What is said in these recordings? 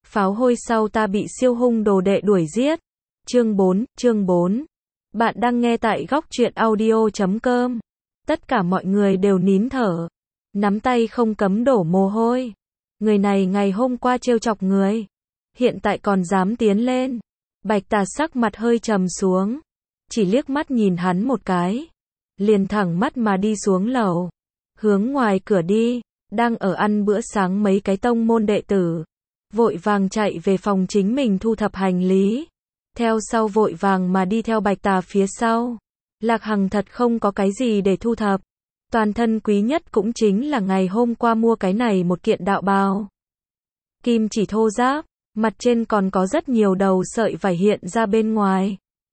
Pháo hôi sau ta bị siêu hung đồ đệ đuổi giết. Chương 4. Bạn đang nghe tại góc truyện audio.com. Tất cả mọi người đều nín thở, nắm tay không cấm đổ mồ hôi. Người này ngày hôm qua trêu chọc người, hiện tại còn dám tiến lên. Bạch Tà sắc mặt hơi trầm xuống, chỉ liếc mắt nhìn hắn một cái, liền thẳng mắt mà đi xuống lầu, hướng ngoài cửa đi. Đang ở ăn bữa sáng mấy cái tông môn đệ tử vội vàng chạy về phòng chính mình thu thập hành lý, theo sau vội vàng mà đi theo Bạch Tà phía sau. Lạc Hằng thật không có cái gì để thu thập, toàn thân quý nhất cũng chính là ngày hôm qua mua cái này một kiện đạo bào kim chỉ thô ráp, mặt trên còn có rất nhiều đầu sợi vải hiện ra bên ngoài.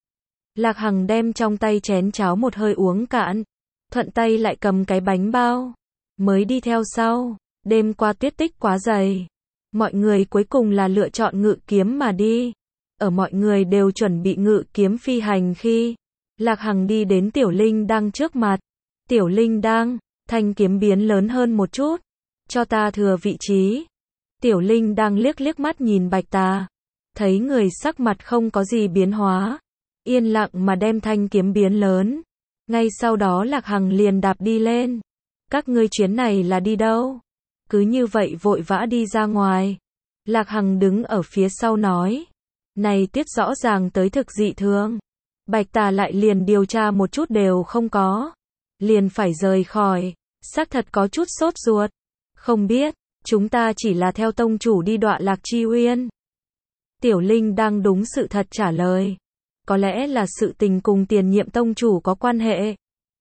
Lạc Hằng đem trong tay chén cháo một hơi uống cạn, thuận tay lại cầm cái bánh bao, mới đi theo sau. Đêm qua tuyết tích quá dày, mọi người cuối cùng là lựa chọn ngự kiếm mà đi. Ở mọi người đều chuẩn bị ngự kiếm phi hành khi Lạc Hằng đi đến Tiểu Linh đang trước mặt. Tiểu Linh đang, thanh kiếm biến lớn hơn một chút, cho ta thừa vị trí. Tiểu Linh đang liếc mắt nhìn Bạch Tà, thấy người sắc mặt không có gì biến hóa, yên lặng mà đem thanh kiếm biến lớn. Ngay sau đó Lạc Hằng liền đạp đi lên. Các ngươi chuyến này là đi đâu? Cứ như vậy vội vã đi ra ngoài. Lạc Hằng đứng ở phía sau nói. Này tiết rõ ràng tới thực dị thường. Bạch Tà lại liền điều tra một chút đều không có, liền phải rời khỏi, xác thật có chút sốt ruột. Không biết, chúng ta chỉ là theo tông chủ đi Đọa Lạc Chi Uyên. Tiểu Linh đang đúng sự thật trả lời. Có lẽ là sự tình cùng tiền nhiệm tông chủ có quan hệ.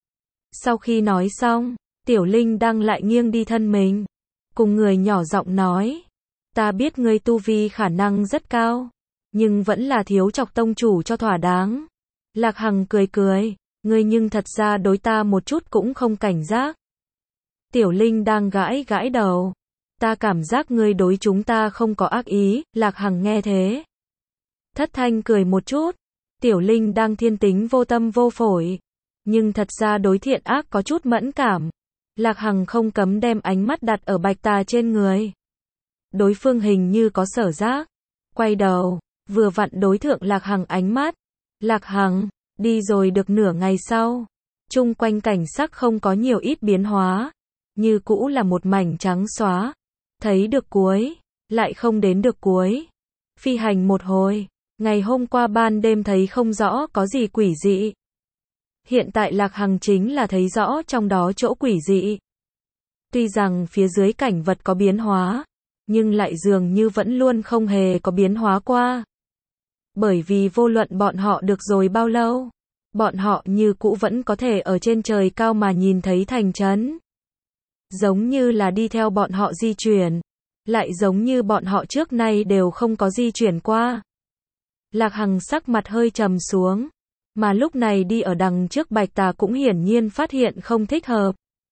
Sau khi nói xong, Tiểu Linh đang lại nghiêng đi thân mình, cùng người nhỏ giọng nói. Ta biết ngươi tu vi khả năng rất cao, nhưng vẫn là thiếu chọc tông chủ cho thỏa đáng. Lạc Hằng cười, ngươi nhưng thật ra đối ta một chút cũng không cảnh giác. Tiểu Linh đang gãi đầu. Ta cảm giác ngươi đối chúng ta không có ác ý. Lạc Hằng nghe thế, thất thanh cười một chút. Tiểu Linh đang thiên tính vô tâm vô phổi, nhưng thật ra đối thiện ác có chút mẫn cảm. Lạc Hằng không cấm đem ánh mắt đặt ở Bạch Tà trên người. Đối phương hình như có sở giác, quay đầu, vừa vặn đối thượng Lạc Hằng ánh mắt. Lạc Hằng, đi rồi được nửa ngày sau, chung quanh cảnh sắc không có nhiều ít biến hóa, như cũ là một mảnh trắng xóa. Thấy được cuối, lại không đến được cuối. Phi hành một hồi, ngày hôm qua ban đêm thấy không rõ có gì quỷ dị. Hiện tại Lạc Hằng chính là thấy rõ trong đó chỗ quỷ dị. Tuy rằng phía dưới cảnh vật có biến hóa, nhưng lại dường như vẫn luôn không hề có biến hóa qua. Bởi vì vô luận bọn họ được rồi bao lâu, bọn họ như cũ vẫn có thể ở trên trời cao mà nhìn thấy thành trấn. Giống như là đi theo bọn họ di chuyển, lại giống như bọn họ trước nay đều không có di chuyển qua. Lạc Hằng sắc mặt hơi trầm xuống, mà lúc này đi ở đằng trước Bạch Tà cũng hiển nhiên phát hiện không thích hợp.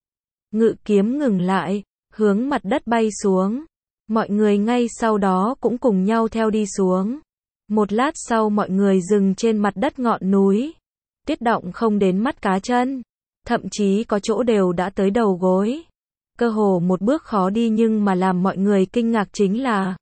Ngự kiếm ngừng lại, hướng mặt đất bay xuống. Mọi người ngay sau đó cũng cùng nhau theo đi xuống. Một lát sau mọi người dừng trên mặt đất ngọn núi. Tuyết động không đến mắt cá chân, thậm chí có chỗ đều đã tới đầu gối. Cơ hồ một bước khó đi, nhưng mà làm mọi người kinh ngạc chính là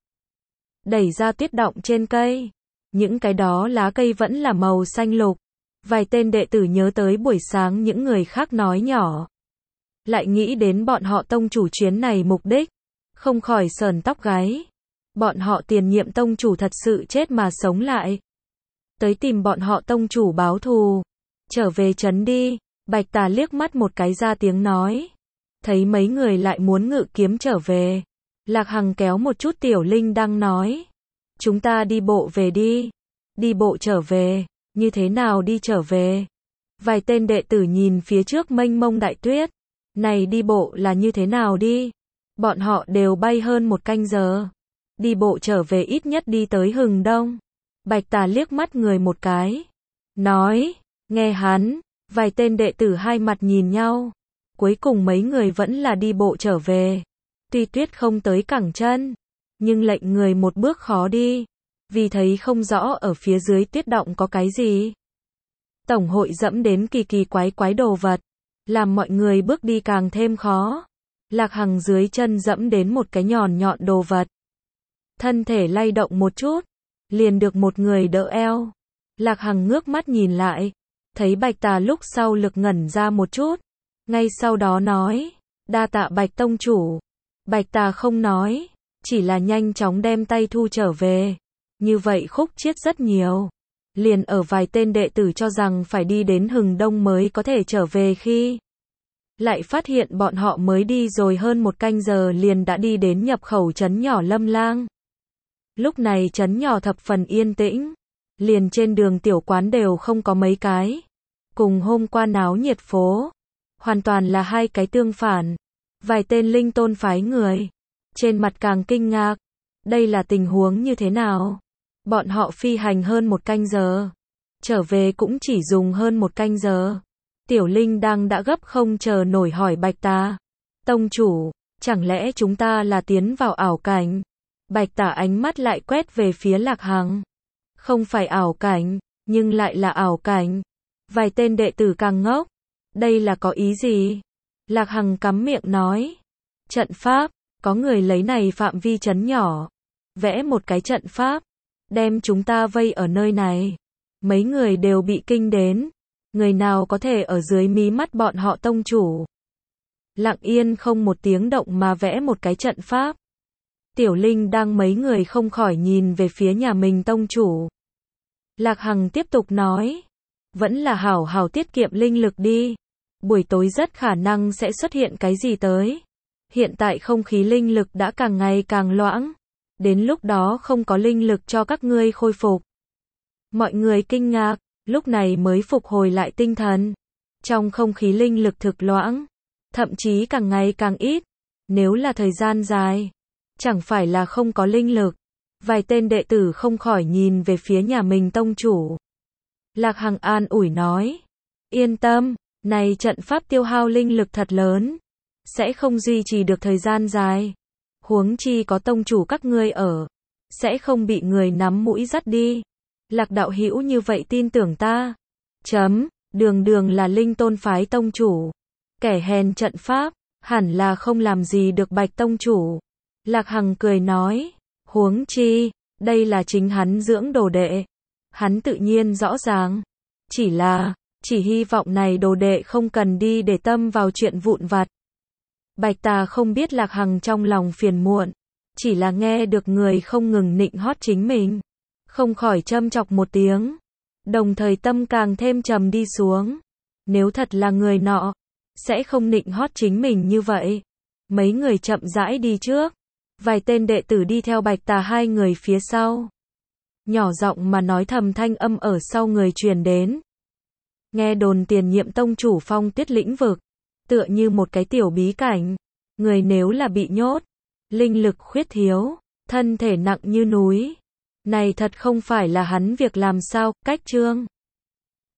đẩy ra tuyết động trên cây. Những cái đó lá cây vẫn là màu xanh lục. Vài tên đệ tử nhớ tới buổi sáng những người khác nói nhỏ, lại nghĩ đến bọn họ tông chủ chuyến này mục đích, không khỏi sởn tóc gáy. Bọn họ tiền nhiệm tông chủ thật sự chết mà sống lại, tới tìm bọn họ tông chủ báo thù. Trở về trấn đi. Bạch Tà liếc mắt một cái ra tiếng nói. Thấy mấy người lại muốn ngự kiếm trở về, Lạc Hằng kéo một chút Tiểu Linh đang nói. Chúng ta đi bộ về đi. Đi bộ trở về? Như thế nào đi trở về? Vài tên đệ tử nhìn phía trước mênh mông đại tuyết. Này đi bộ là như thế nào đi? Bọn họ đều bay hơn một canh giờ. Đi bộ trở về ít nhất đi tới Hừng Đông. Bạch Tà liếc mắt người một cái, nói. Nghe hắn, vài tên đệ tử hai mặt nhìn nhau. Cuối cùng mấy người vẫn là đi bộ trở về. Tuy tuyết không tới cẳng chân, nhưng lệnh người một bước khó đi, vì thấy không rõ ở phía dưới tuyết động có cái gì. Tổng hội dẫm đến kỳ quái đồ vật, làm mọi người bước đi càng thêm khó. Lạc Hằng dưới chân dẫm đến một cái nhọn đồ vật. thân thể lay động một chút, liền được một người đỡ eo. Lạc Hằng ngước mắt nhìn lại, thấy Bạch Tà lúc sau lực ngẩn ra một chút, ngay sau đó nói, đa tạ Bạch tông chủ. Bạch Tà không nói, chỉ là nhanh chóng đem tay thu trở về. Như vậy khúc chiết rất nhiều. Liền ở vài tên đệ tử cho rằng phải đi đến Hừng Đông mới có thể trở về khi lại phát hiện bọn họ mới đi rồi hơn một canh giờ liền đã đi đến nhập khẩu trấn nhỏ Lâm Lang. Lúc này trấn nhỏ thập phần yên tĩnh, liền trên đường tiểu quán đều không có mấy cái. Cùng hôm qua náo nhiệt phố, hoàn toàn là hai cái tương phản. Vài tên linh tôn phái người, trên mặt càng kinh ngạc. Đây là tình huống như thế nào? Bọn họ phi hành hơn một canh giờ, trở về cũng chỉ dùng hơn một canh giờ. Tiểu Linh đang đã gấp không chờ nổi hỏi Bạch Tà. Tông chủ, chẳng lẽ chúng ta là tiến vào ảo cảnh? Bạch Tà ánh mắt lại quét về phía Lạc Hằng. Không phải ảo cảnh, nhưng lại là ảo cảnh. Vài tên đệ tử càng ngốc. Đây là có ý gì? Lạc Hằng cắm miệng nói. Trận pháp, có người lấy này phạm vi trấn nhỏ. Vẽ một cái trận pháp, đem chúng ta vây ở nơi này. Mấy người đều bị kinh đến. Người nào có thể ở dưới mí mắt bọn họ tông chủ? Lặng yên không một tiếng động mà vẽ một cái trận pháp. Tiểu Linh đang mấy người không khỏi nhìn về phía nhà mình tông chủ. Lạc Hằng tiếp tục nói. Vẫn là hảo hảo tiết kiệm linh lực đi. Buổi tối rất khả năng sẽ xuất hiện cái gì tới. Hiện tại không khí linh lực đã càng ngày càng loãng. Đến lúc đó không có linh lực cho các ngươi khôi phục. Mọi người kinh ngạc, lúc này mới phục hồi lại tinh thần. Trong không khí linh lực thực loãng, thậm chí càng ngày càng ít. Nếu là thời gian dài, chẳng phải là không có linh lực. Vài tên đệ tử không khỏi nhìn về phía nhà mình tông chủ. Lạc Hằng an ủi nói. Yên tâm, này trận pháp tiêu hao linh lực thật lớn. Sẽ không duy trì được thời gian dài. Huống chi có tông chủ các ngươi ở. Sẽ không bị người nắm mũi dắt đi. Lạc đạo hữu như vậy tin tưởng ta. Đường đường là linh tôn phái tông chủ. Kẻ hèn trận pháp, hẳn là không làm gì được Bạch tông chủ. Lạc Hằng cười nói. Huống chi, đây là chính hắn dưỡng đồ đệ. Hắn tự nhiên rõ ràng. Chỉ hy vọng này đồ đệ không cần đi để tâm vào chuyện vụn vặt. Bạch Tà không biết Lạc Hằng trong lòng phiền muộn. Chỉ là nghe được người không ngừng nịnh hót chính mình. Không khỏi châm chọc một tiếng. Đồng thời tâm càng thêm trầm đi xuống. Nếu thật là người nọ, sẽ không nịnh hót chính mình như vậy. Mấy người chậm rãi đi trước. Vài tên đệ tử đi theo Bạch Tà hai người phía sau. Nhỏ giọng mà nói thầm thanh âm ở sau người truyền đến. Nghe đồn tiền nhiệm tông chủ Phong Tuyết lĩnh vực, tựa như một cái tiểu bí cảnh. Người nếu là bị nhốt, linh lực khuyết thiếu, thân thể nặng như núi. Này thật không phải là hắn việc làm sao, cách chương.